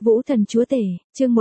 Vũ thần chúa tể, chương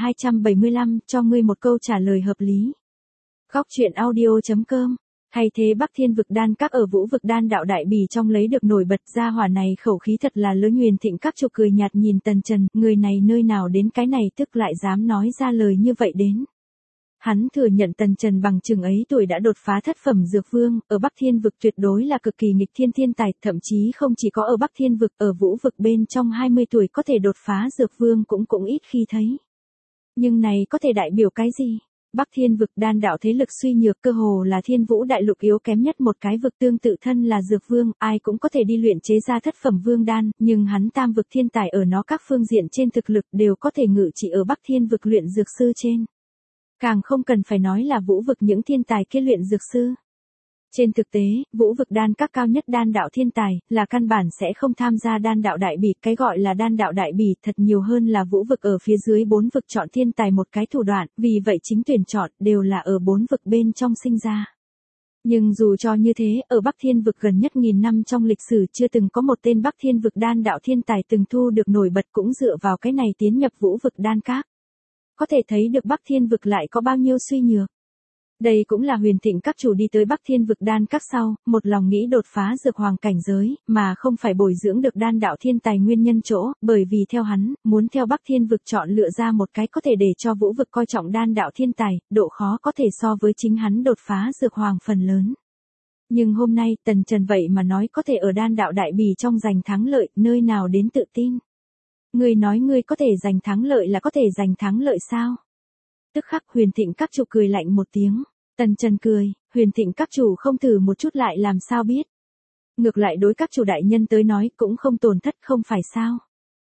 1275, cho ngươi một câu trả lời hợp lý. Góc truyện audio.com. Hay thế Bắc Thiên vực đan các ở Vũ vực đan đạo đại bỉ trong lấy được nổi bật ra hỏa này khẩu khí thật là lớn. Huyền Thịnh các chủ cười nhạt nhìn Tần Trần, người này nơi nào đến cái này tức lại dám nói ra lời như vậy đến. Hắn thừa nhận Tần Trần bằng chừng ấy tuổi đã đột phá thất phẩm dược vương, ở Bắc Thiên vực tuyệt đối là cực kỳ nghịch thiên thiên tài, thậm chí không chỉ có ở Bắc Thiên vực, ở Vũ vực bên trong 20 tuổi có thể đột phá dược vương cũng ít khi thấy. Nhưng này có thể đại biểu cái gì? Bắc Thiên vực đan đạo thế lực suy nhược, cơ hồ là Thiên Vũ đại lục yếu kém nhất một cái vực, tương tự thân là dược vương, ai cũng có thể đi luyện chế ra thất phẩm vương đan, nhưng hắn tam vực thiên tài ở nó các phương diện trên thực lực đều có thể ngự trị ở Bắc Thiên vực luyện dược sư trên. Càng không cần phải nói là Vũ vực những thiên tài kia luyện dược sư. Trên thực tế, Vũ vực đan các cao nhất đan đạo thiên tài, là căn bản sẽ không tham gia đan đạo đại bỉ. Cái gọi là đan đạo đại bỉ thật nhiều hơn là Vũ vực ở phía dưới 4 vực chọn thiên tài một cái thủ đoạn, vì vậy chính tuyển chọn đều là ở 4 vực bên trong sinh ra. Nhưng dù cho như thế, ở Bắc Thiên vực gần nhất 1000 năm trong lịch sử chưa từng có một tên Bắc Thiên vực đan đạo thiên tài từng thu được nổi bật, cũng dựa vào cái này tiến nhập Vũ vực đan các. Có thể thấy được Bắc Thiên vực lại có bao nhiêu suy nhược. Đây cũng là Huyền Thịnh các chủ đi tới Bắc Thiên vực đan các sau, một lòng nghĩ đột phá dược hoàng cảnh giới, mà không phải bồi dưỡng được đan đạo thiên tài nguyên nhân chỗ, bởi vì theo hắn, muốn theo Bắc Thiên vực chọn lựa ra một cái có thể để cho Vũ vực coi trọng đan đạo thiên tài, độ khó có thể so với chính hắn đột phá dược hoàng phần lớn. Nhưng hôm nay, Tần Trần vậy mà nói có thể ở đan đạo đại bỉ trong giành thắng lợi, nơi nào đến tự tin. Ngươi nói ngươi có thể giành thắng lợi là có thể giành thắng lợi sao? Tức khắc Huyền Thịnh các chủ cười lạnh một tiếng. Tần Trần cười, Huyền Thịnh các chủ không thử một chút lại làm sao biết. Ngược lại đối các chủ đại nhân tới nói cũng không tổn thất không phải sao.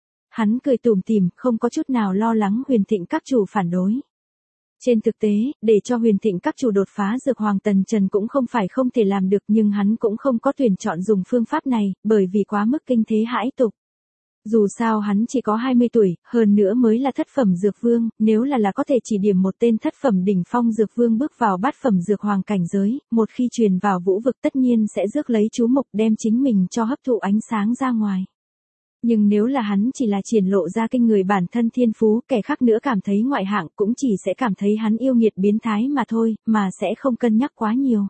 Hắn cười tủm tỉm, không có chút nào lo lắng Huyền Thịnh các chủ phản đối. Trên thực tế, để cho Huyền Thịnh các chủ đột phá dược hoàng Tần Trần cũng không phải không thể làm được, nhưng hắn cũng không có tuyển chọn dùng phương pháp này, bởi vì quá mức kinh thế hãi tục. Dù sao hắn chỉ có 20 tuổi, hơn nữa mới là thất phẩm dược vương, nếu là có thể chỉ điểm một tên thất phẩm đỉnh phong dược vương bước vào bát phẩm dược hoàng cảnh giới, một khi truyền vào Vũ vực tất nhiên sẽ rước lấy chú mục, đem chính mình cho hấp thụ ánh sáng ra ngoài. Nhưng nếu là hắn chỉ là triển lộ ra kinh người bản thân thiên phú, kẻ khác nữa cảm thấy ngoại hạng cũng chỉ sẽ cảm thấy hắn yêu nghiệt biến thái mà thôi, mà sẽ không cân nhắc quá nhiều.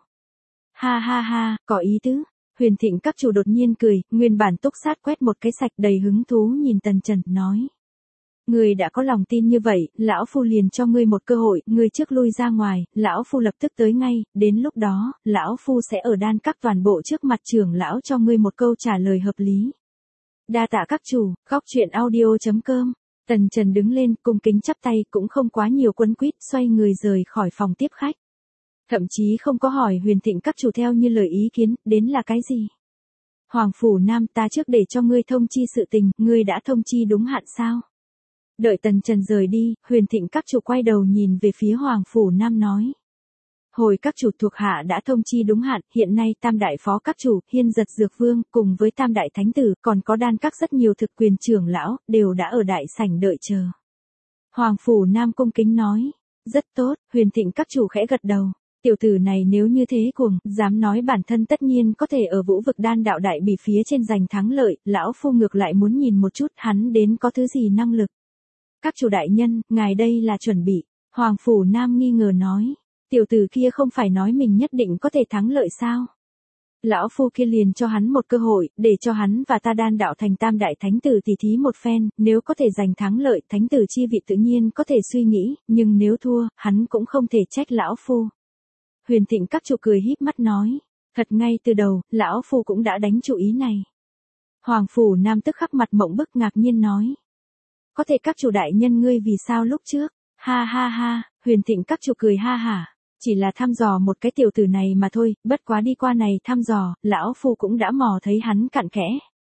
Ha ha ha, có ý tứ. Huyền Thịnh các chủ đột nhiên cười, nguyên bản túc sát quét một cái sạch, đầy hứng thú nhìn Tần Trần, nói. Ngươi đã có lòng tin như vậy, lão phu liền cho ngươi một cơ hội, ngươi trước lui ra ngoài, lão phu lập tức tới ngay, đến lúc đó, lão phu sẽ ở đan các toàn bộ trước mặt trưởng lão cho ngươi một câu trả lời hợp lý. Đa tạ các chủ, góc truyện audio.com. Tần Trần đứng lên, cung kính chắp tay, cũng không quá nhiều quấn quýt, xoay người rời khỏi phòng tiếp khách. Thậm chí không có hỏi Huyền Thịnh các chủ theo như lời ý kiến, đến là cái gì? Hoàng Phủ Nam, ta trước để cho ngươi thông chi sự tình, ngươi đã thông chi đúng hạn sao? Đợi Tần Trần rời đi, Huyền Thịnh các chủ quay đầu nhìn về phía Hoàng Phủ Nam nói. Hồi các chủ, thuộc hạ đã thông chi đúng hạn, hiện nay tam đại phó các chủ, Hiên Giật Dược Vương, cùng với tam đại thánh tử, còn có đan các rất nhiều thực quyền trưởng lão, đều đã ở đại sảnh đợi chờ. Hoàng Phủ Nam cung kính nói. Rất tốt, Huyền Thịnh các chủ khẽ gật đầu. Tiểu tử này nếu như thế cuồng, dám nói bản thân tất nhiên có thể ở Vũ vực đan đạo đại bỉ phía trên giành thắng lợi, lão phu ngược lại muốn nhìn một chút hắn đến có thứ gì năng lực. Các chủ đại nhân, ngài đây là chuẩn bị. Hoàng Phủ Nam nghi ngờ nói. Tiểu tử kia không phải nói mình nhất định có thể thắng lợi sao? Lão phu kia liền cho hắn một cơ hội, để cho hắn và ta đan đạo thành tam đại thánh tử tỉ thí một phen, nếu có thể giành thắng lợi, thánh tử chi vị tự nhiên có thể suy nghĩ, nhưng nếu thua, hắn cũng không thể trách lão phu. Huyền Thịnh các chủ cười híp mắt nói, thật ngay từ đầu, lão phu cũng đã đánh chủ ý này. Hoàng Phủ Nam tức khắc mặt mộng bức ngạc nhiên nói. Có thể các chủ đại nhân ngươi vì sao lúc trước? Ha ha ha, Huyền Thịnh các chủ cười ha hả. Chỉ là thăm dò một cái tiểu tử này mà thôi, bất quá đi qua này thăm dò, lão phu cũng đã mò thấy hắn cặn kẽ.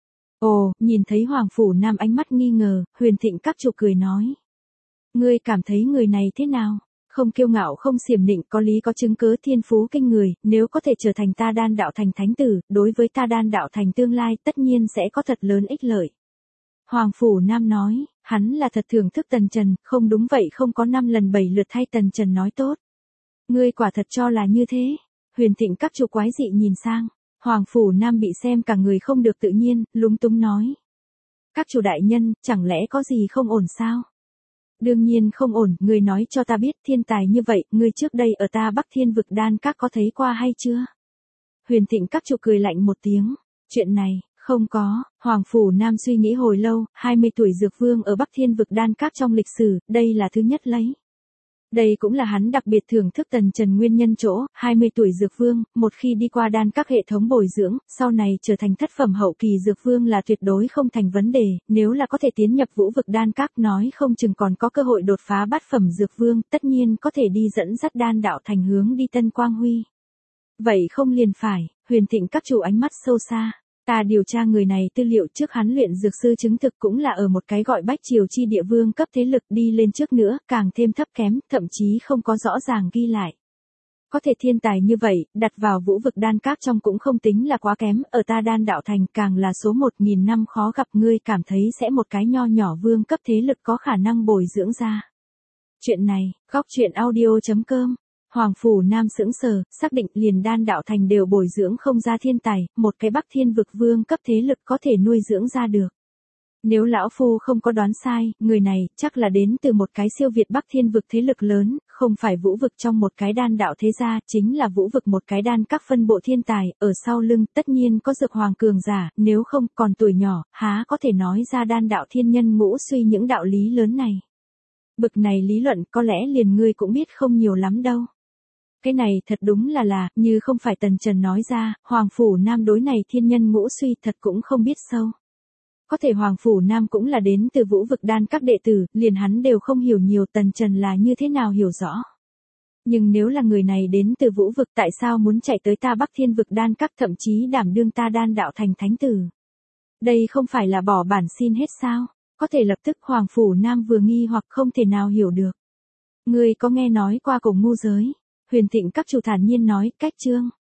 Ồ, nhìn thấy Hoàng Phủ Nam ánh mắt nghi ngờ, Huyền Thịnh các chủ cười nói. Ngươi cảm thấy người này thế nào? Không kiêu ngạo không xiểm nịnh, có lý có chứng cớ, thiên phú kinh người, nếu có thể trở thành ta đan đạo thành thánh tử, đối với ta đan đạo thành tương lai tất nhiên sẽ có thật lớn ích lợi. Hoàng Phủ Nam nói, hắn là thật thưởng thức Tần Trần, không đúng vậy không có 5 lần 7 lượt thay Tần Trần nói tốt. Ngươi quả thật cho là như thế? Huyền Thịnh các chủ quái dị nhìn sang, Hoàng Phủ Nam bị xem cả người không được tự nhiên, lúng túng nói. Các chủ đại nhân, chẳng lẽ có gì không ổn sao? Đương nhiên không ổn, ngươi nói cho ta biết thiên tài như vậy, ngươi trước đây ở ta Bắc Thiên vực đan các có thấy qua hay chưa? Huyền Thịnh các chủ cười lạnh một tiếng, chuyện này, không có, Hoàng Phủ Nam suy nghĩ hồi lâu, 20 tuổi dược vương ở Bắc Thiên vực đan các trong lịch sử, đây là thứ nhất lấy. Đây cũng là hắn đặc biệt thưởng thức Tần Trần nguyên nhân chỗ, 20 tuổi dược vương, một khi đi qua đan các hệ thống bồi dưỡng, sau này trở thành thất phẩm hậu kỳ dược vương là tuyệt đối không thành vấn đề, nếu là có thể tiến nhập vũ vực đan các nói không chừng còn có cơ hội đột phá bát phẩm dược vương, tất nhiên có thể đi dẫn dắt đan đạo thành hướng đi Tân Quang Huy. Vậy không liền phải, Huyền Thịnh các chủ ánh mắt sâu xa. Ta điều tra người này tư liệu trước hắn luyện dược sư chứng thực cũng là ở một cái gọi Bách Triều chi địa vương cấp thế lực đi lên trước nữa, càng thêm thấp kém, thậm chí không có rõ ràng ghi lại. Có thể thiên tài như vậy, đặt vào vũ vực đan các trong cũng không tính là quá kém, ở ta đan đạo thành càng là số 1000 năm khó gặp, ngươi cảm thấy sẽ một cái nho nhỏ vương cấp thế lực có khả năng bồi dưỡng ra. Chuyện này, góc chuyện audio.com. Hoàng Phủ Nam sững sờ, xác định liền đan đạo thành đều bồi dưỡng không ra thiên tài, một cái Bắc Thiên vực vương cấp thế lực có thể nuôi dưỡng ra được. Nếu lão phu không có đoán sai, người này chắc là đến từ một cái siêu việt Bắc Thiên vực thế lực lớn, không phải vũ vực trong một cái đan đạo thế gia, chính là vũ vực một cái đan các phân bộ thiên tài, ở sau lưng tất nhiên có dược hoàng cường giả, nếu không còn tuổi nhỏ, há có thể nói ra đan đạo thiên nhân ngũ suy những đạo lý lớn này. Bực này lý luận có lẽ liền ngươi cũng biết không nhiều lắm đâu. Cái này thật đúng là, như không phải Tần Trần nói ra, Hoàng Phủ Nam đối này thiên nhân ngũ suy thật cũng không biết sâu. Có thể Hoàng Phủ Nam cũng là đến từ vũ vực đan các đệ tử, liền hắn đều không hiểu nhiều Tần Trần là như thế nào hiểu rõ. Nhưng nếu là người này đến từ vũ vực tại sao muốn chạy tới ta Bắc Thiên vực đan các thậm chí đảm đương ta đan đạo thành thánh tử. Đây không phải là bỏ bản xin hết sao, có thể lập tức Hoàng Phủ Nam vừa nghi hoặc không thể nào hiểu được. Ngươi có nghe nói qua cổ ngu giới? Huyền Thịnh các chủ thản nhiên nói, cách chương.